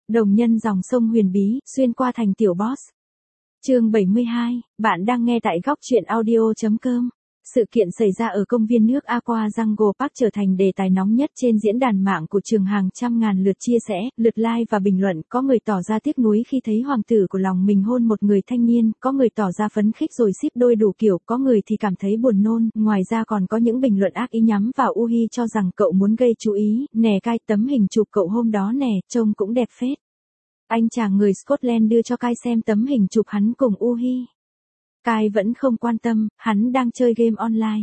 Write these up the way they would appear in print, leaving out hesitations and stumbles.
Đồng nhân dòng sông huyền bí, xuyên qua thành tiểu boss. Chương 72, bạn đang nghe tại góc truyện audio.com. Sự kiện xảy ra ở công viên nước Aqua Jungle Park trở thành đề tài nóng nhất trên diễn đàn mạng của trường, hàng trăm ngàn lượt chia sẻ, lượt like và bình luận. Có người tỏ ra tiếc nuối khi thấy hoàng tử của lòng mình hôn một người thanh niên, có người tỏ ra phấn khích rồi ship đôi đủ kiểu, có người thì cảm thấy buồn nôn. Ngoài ra còn có những bình luận ác ý nhắm vào Uhi cho rằng cậu muốn gây chú ý. Nè Kai, tấm hình chụp cậu hôm đó nè, trông cũng đẹp phết. Anh chàng người Scotland đưa cho Kai xem tấm hình chụp hắn cùng Uhi. Kai vẫn không quan tâm, hắn đang chơi game online.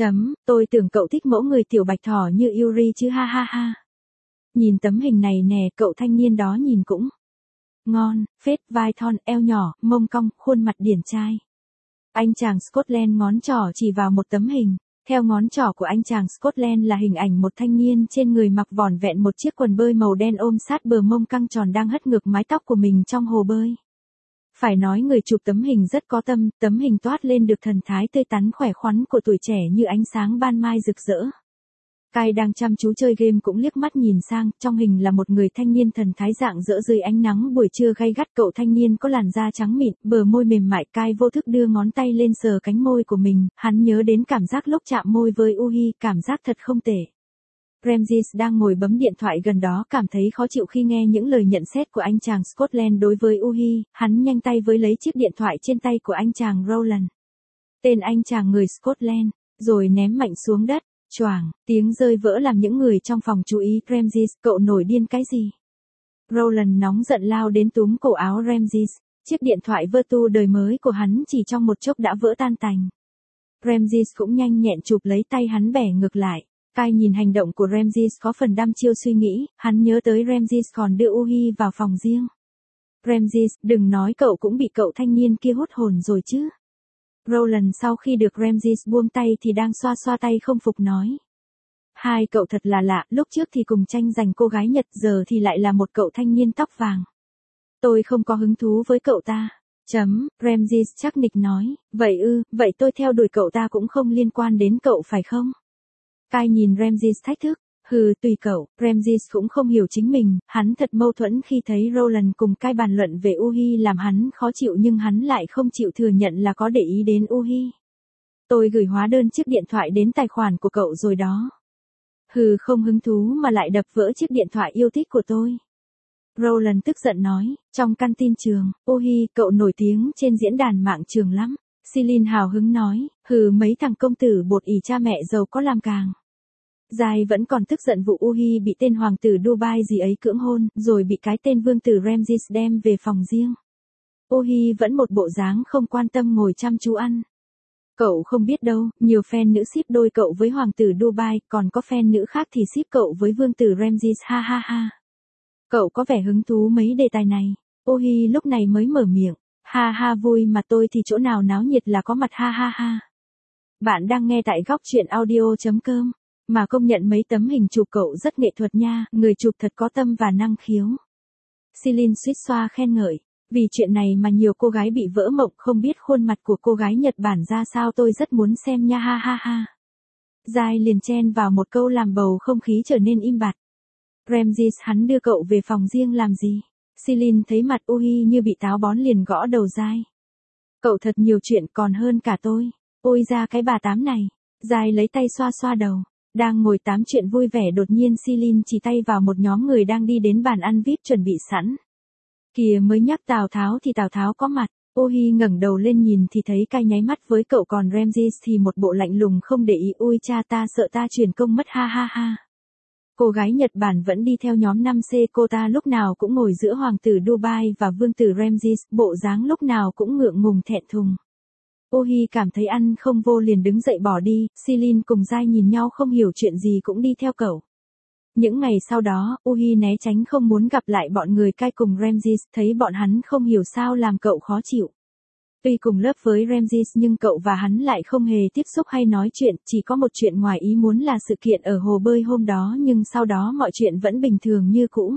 Tôi tưởng cậu thích mẫu người tiểu bạch thỏ như Yuri chứ ha ha ha. Nhìn tấm hình này nè, cậu thanh niên đó nhìn cũng ngon, phết, vai thon, eo nhỏ, mông cong, khuôn mặt điển trai. Anh chàng Scotland ngón trỏ chỉ vào một tấm hình. Theo ngón trỏ của anh chàng Scotland là hình ảnh một thanh niên trên người mặc vỏn vẹn một chiếc quần bơi màu đen ôm sát bờ mông căng tròn đang hất ngược mái tóc của mình trong hồ bơi. Phải nói người chụp tấm hình rất có tâm, tấm hình toát lên được thần thái tươi tắn khỏe khoắn của tuổi trẻ như ánh sáng ban mai rực rỡ. Kai đang chăm chú chơi game cũng liếc mắt nhìn sang, trong hình là một người thanh niên thần thái rạng rỡ dưới ánh nắng buổi trưa gay gắt. Cậu thanh niên có làn da trắng mịn, bờ môi mềm mại. Kai vô thức đưa ngón tay lên sờ cánh môi của mình, hắn nhớ đến cảm giác lúc chạm môi với Uhi, cảm giác thật không tệ. Ramses đang ngồi bấm điện thoại gần đó cảm thấy khó chịu khi nghe những lời nhận xét của anh chàng Scotland đối với Uhi, hắn nhanh tay với lấy chiếc điện thoại trên tay của anh chàng Roland. Tên anh chàng người Scotland, rồi ném mạnh xuống đất. Choảng, tiếng rơi vỡ làm những người trong phòng chú ý. Ramses, cậu nổi điên cái gì? Roland nóng giận lao đến túm cổ áo Ramses. Chiếc điện thoại Vertu đời mới của hắn chỉ trong một chốc đã vỡ tan tành. Ramses cũng nhanh nhẹn chụp lấy tay hắn bẻ ngược lại. Kai nhìn hành động của Ramses có phần đăm chiêu suy nghĩ, hắn nhớ tới Ramses còn đưa Uhi vào phòng riêng. Ramses, đừng nói cậu cũng bị cậu thanh niên kia hút hồn rồi chứ. Roland sau khi được Ramses buông tay thì đang xoa xoa tay không phục nói. Hai cậu thật là lạ, lúc trước thì cùng tranh giành cô gái Nhật, giờ thì lại là một cậu thanh niên tóc vàng. Tôi không có hứng thú với cậu ta. Ramses chắc nịch nói, vậy tôi theo đuổi cậu ta cũng không liên quan đến cậu phải không? Kai nhìn Ramses thách thức, tùy cậu. Ramses cũng không hiểu chính mình, hắn thật mâu thuẫn khi thấy Roland cùng Kai bàn luận về Uhi làm hắn khó chịu nhưng hắn lại không chịu thừa nhận là có để ý đến Uhi. Tôi gửi hóa đơn chiếc điện thoại đến tài khoản của cậu rồi đó. Không hứng thú mà lại đập vỡ chiếc điện thoại yêu thích của tôi. Roland tức giận nói, trong căn tin trường, Uhi, cậu nổi tiếng trên diễn đàn mạng trường lắm. Celine hào hứng nói, mấy thằng công tử bột ỉ cha mẹ giàu có làm càng. Giai vẫn còn tức giận vụ Uhi bị tên hoàng tử Dubai gì ấy cưỡng hôn, rồi bị cái tên vương tử Ramses đem về phòng riêng. Uhi vẫn một bộ dáng không quan tâm ngồi chăm chú ăn. Cậu không biết đâu, nhiều fan nữ ship đôi cậu với hoàng tử Dubai, còn có fan nữ khác thì ship cậu với vương tử Ramses ha ha ha. Cậu có vẻ hứng thú mấy đề tài này. Uhi lúc này mới mở miệng. Ha ha vui mà tôi thì chỗ nào náo nhiệt là có mặt ha ha ha. Bạn đang nghe tại góc truyện audio.com. Mà công nhận mấy tấm hình chụp cậu rất nghệ thuật nha, người chụp thật có tâm và năng khiếu. Celine suýt xoa khen ngợi. Vì chuyện này mà nhiều cô gái bị vỡ mộng, không biết khuôn mặt của cô gái Nhật Bản ra sao, tôi rất muốn xem nha ha ha ha. Giai liền chen vào một câu làm bầu không khí trở nên im bặt. Ramses, hắn đưa cậu về phòng riêng làm gì? Celine thấy mặt Uhi như bị táo bón liền gõ đầu Giai. Cậu thật nhiều chuyện còn hơn cả tôi. Ôi ra cái bà tám này. Giai lấy tay xoa xoa đầu. Đang ngồi tám chuyện vui vẻ đột nhiên Celine chỉ tay vào một nhóm người đang đi đến bàn ăn VIP chuẩn bị sẵn. Kìa mới nhắc Tào Tháo thì Tào Tháo có mặt. Uhi ngẩng đầu lên nhìn thì thấy Kai nháy mắt với cậu, còn Ramses thì một bộ lạnh lùng không để ý. Ui cha, ta sợ ta truyền công mất ha ha ha. Cô gái Nhật Bản vẫn đi theo nhóm 5C, cô ta lúc nào cũng ngồi giữa hoàng tử Dubai và vương tử Ramses, bộ dáng lúc nào cũng ngượng ngùng thẹn thùng. Uhi cảm thấy ăn không vô liền đứng dậy bỏ đi. Celine cùng Giai nhìn nhau không hiểu chuyện gì cũng đi theo cậu. Những ngày sau đó, Uhi né tránh không muốn gặp lại bọn người Kai cùng Ramses, thấy bọn hắn không hiểu sao làm cậu khó chịu. Tuy cùng lớp với Ramses nhưng cậu và hắn lại không hề tiếp xúc hay nói chuyện, chỉ có một chuyện ngoài ý muốn là sự kiện ở hồ bơi hôm đó, nhưng sau đó mọi chuyện vẫn bình thường như cũ.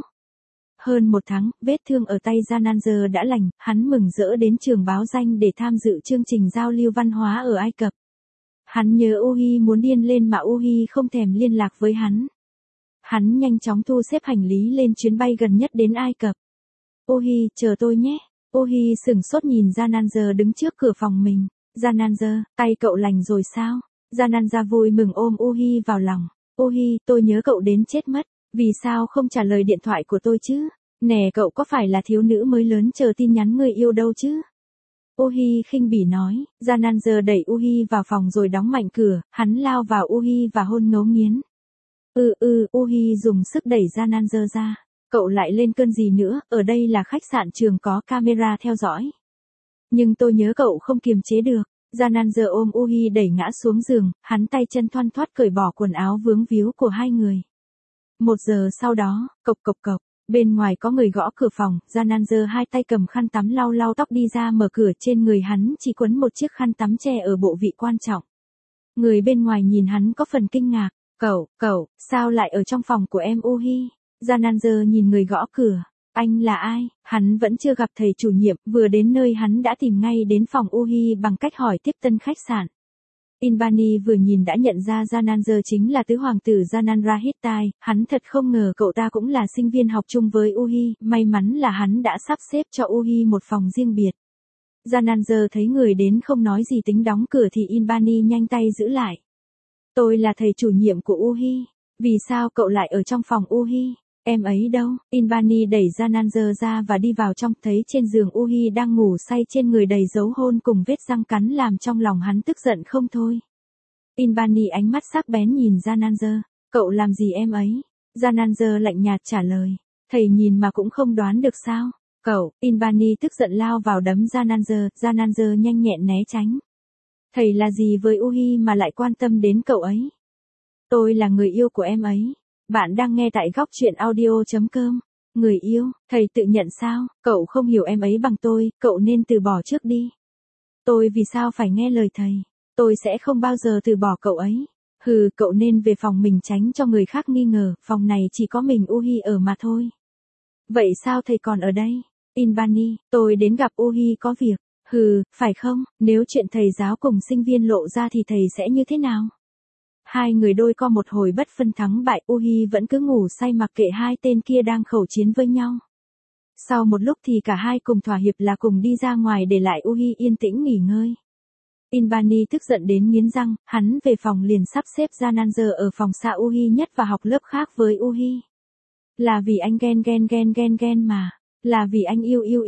Hơn một tháng, vết thương ở tay Jananger đã lành, hắn mừng rỡ đến trường báo danh để tham dự chương trình giao lưu văn hóa ở Ai Cập. Hắn nhớ Uhi muốn điên lên mà Uhi không thèm liên lạc với hắn. Hắn nhanh chóng thu xếp hành lý lên chuyến bay gần nhất đến Ai Cập. Uhi, chờ tôi nhé. Uhi sửng sốt nhìn Jananzer đứng trước cửa phòng mình. Jananzer, tay cậu lành rồi sao? Jananzer vui mừng ôm Uhi vào lòng. Uhi, tôi nhớ cậu đến chết mất. Vì sao không trả lời điện thoại của tôi chứ? Nè, cậu có phải là thiếu nữ mới lớn chờ tin nhắn người yêu đâu chứ? Uhi khinh bỉ nói. Jananzer đẩy Uhi vào phòng rồi đóng mạnh cửa. Hắn lao vào Uhi và hôn ngấu nghiến. Uhi dùng sức đẩy Jananzer ra. Cậu lại lên cơn gì nữa, ở đây là khách sạn trường có camera theo dõi. Nhưng tôi nhớ cậu không kiềm chế được. Jananzer ôm Uhi đẩy ngã xuống giường, hắn tay chân thoăn thoắt cởi bỏ quần áo vướng víu của hai người. 1 giờ sau đó, cộc cộc cộc, bên ngoài có người gõ cửa phòng, Jananzer hai tay cầm khăn tắm lau lau tóc đi ra mở cửa, trên người hắn chỉ quấn một chiếc khăn tắm che ở bộ vị quan trọng. Người bên ngoài nhìn hắn có phần kinh ngạc. Cậu, sao lại ở trong phòng của em Uhi? Jananzer nhìn người gõ cửa. Anh là ai? Hắn vẫn chưa gặp thầy chủ nhiệm, vừa đến nơi hắn đã tìm ngay đến phòng Uhi bằng cách hỏi tiếp tân khách sạn. Inbani vừa nhìn đã nhận ra Jananzer chính là tứ hoàng tử Jananra Hittai, hắn thật không ngờ cậu ta cũng là sinh viên học chung với Uhi, may mắn là hắn đã sắp xếp cho Uhi một phòng riêng biệt. Jananzer thấy người đến không nói gì tính đóng cửa thì Inbani nhanh tay giữ lại. Tôi là thầy chủ nhiệm của Uhi, vì sao cậu lại ở trong phòng Uhi? Em ấy đâu? Inbani đẩy Jananzer ra và đi vào trong, thấy trên giường Uhi đang ngủ say, trên người đầy dấu hôn cùng vết răng cắn làm trong lòng hắn tức giận không thôi. Inbani ánh mắt sắc bén nhìn Jananzer. Cậu làm gì em ấy? Jananzer lạnh nhạt trả lời. Thầy nhìn mà cũng không đoán được sao? Cậu, Inbani tức giận lao vào đấm Jananzer nhanh nhẹn né tránh. Thầy là gì với Uhi mà lại quan tâm đến cậu ấy? Tôi là người yêu của em ấy. Bạn đang nghe tại góc truyện audio.com. Người yêu, thầy tự nhận sao? Cậu không hiểu em ấy bằng tôi, cậu nên từ bỏ trước đi. Tôi vì sao phải nghe lời thầy? Tôi sẽ không bao giờ từ bỏ cậu ấy. Hừ, cậu nên về phòng mình tránh cho người khác nghi ngờ, phòng này chỉ có mình Uhi ở mà thôi. Vậy sao thầy còn ở đây? Inbani, tôi đến gặp Uhi có việc. Hừ, phải không? Nếu chuyện thầy giáo cùng sinh viên lộ ra thì thầy sẽ như thế nào? Hai người đôi co một hồi bất phân thắng bại, Uhi vẫn cứ ngủ say mặc kệ hai tên kia đang khẩu chiến với nhau. Sau một lúc thì cả hai cùng thỏa hiệp là cùng đi ra ngoài để lại Uhi yên tĩnh nghỉ ngơi. Inbani tức giận đến nghiến răng, hắn về phòng liền sắp xếp Jananzer ở phòng xa Uhi nhất và học lớp khác với Uhi. Là vì anh ghen mà. Là vì anh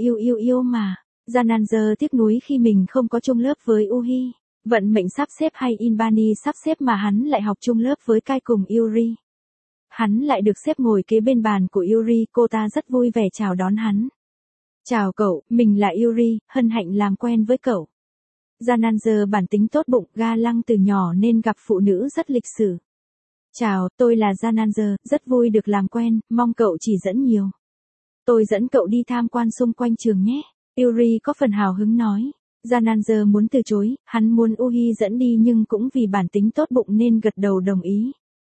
yêu mà. Jananzer tiếc nuối khi mình không có chung lớp với Uhi. Vận mệnh sắp xếp hay Inbani sắp xếp mà hắn lại học chung lớp với Kai cùng Yuri. Hắn lại được xếp ngồi kế bên bàn của Yuri, cô ta rất vui vẻ chào đón hắn. Chào cậu, mình là Yuri, hân hạnh làm quen với cậu. Jananzer bản tính tốt bụng, ga lăng từ nhỏ nên gặp phụ nữ rất lịch sự. Chào, tôi là Jananzer, rất vui được làm quen, mong cậu chỉ dẫn nhiều. Tôi dẫn cậu đi tham quan xung quanh trường nhé. Yuri có phần hào hứng nói. Jananzer muốn từ chối, hắn muốn Uhi dẫn đi nhưng cũng vì bản tính tốt bụng nên gật đầu đồng ý.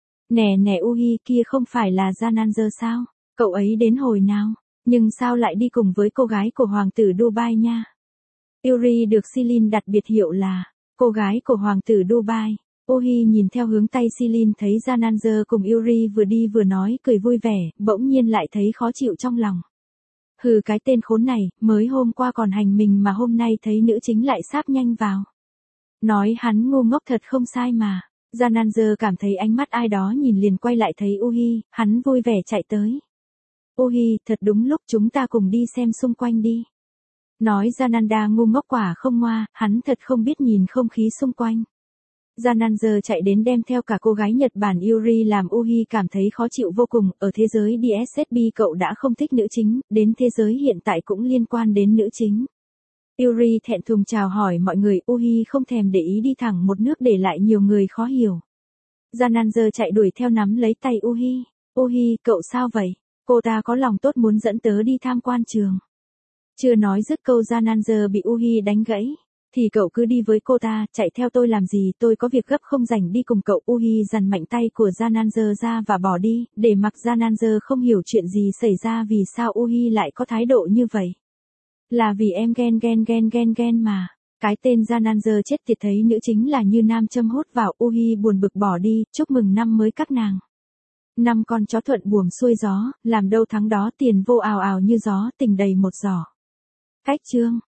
Nè Uhi kia không phải là Jananzer sao? Cậu ấy đến hồi nào? Nhưng sao lại đi cùng với cô gái của hoàng tử Dubai nha? Yuri được Celine đặt biệt hiệu là cô gái của hoàng tử Dubai. Uhi nhìn theo hướng tay Celine thấy Jananzer cùng Yuri vừa đi vừa nói cười vui vẻ, bỗng nhiên lại thấy khó chịu trong lòng. Hừ, cái tên khốn này, mới hôm qua còn hành mình mà hôm nay thấy nữ chính lại sáp nhanh vào. Nói hắn ngu ngốc thật không sai mà. Jananzer cảm thấy ánh mắt ai đó nhìn liền quay lại thấy Uhi, hắn vui vẻ chạy tới. Uhi, thật đúng lúc, chúng ta cùng đi xem xung quanh đi. Nói Jananda ngu ngốc quả không ngoa, hắn thật không biết nhìn không khí xung quanh. Jananzer chạy đến đem theo cả cô gái Nhật Bản Yuri làm Uhi cảm thấy khó chịu vô cùng, ở thế giới DSSB cậu đã không thích nữ chính, đến thế giới hiện tại cũng liên quan đến nữ chính. Yuri thẹn thùng chào hỏi mọi người, Uhi không thèm để ý đi thẳng một nước để lại nhiều người khó hiểu. Jananzer chạy đuổi theo nắm lấy tay Uhi. Uhi, cậu sao vậy? Cô ta có lòng tốt muốn dẫn tớ đi tham quan trường. Chưa nói dứt câu Jananzer bị Uhi đánh gãy. Thì cậu cứ đi với cô ta, chạy theo tôi làm gì, tôi có việc gấp không rảnh đi cùng cậu. Uhi giằng mạnh tay của Jananzer ra và bỏ đi, để mặc Jananzer không hiểu chuyện gì xảy ra vì sao Uhi lại có thái độ như vậy. Là vì em ghen mà. Cái tên Jananzer chết tiệt thấy nữ chính là như nam châm hút vào, Uhi buồn bực bỏ đi, chúc mừng năm mới các nàng. 5 con chó thuận buồm xuôi gió, làm đâu thắng đó tiền vô ào ào như gió tình đầy một giỏ. Cách chương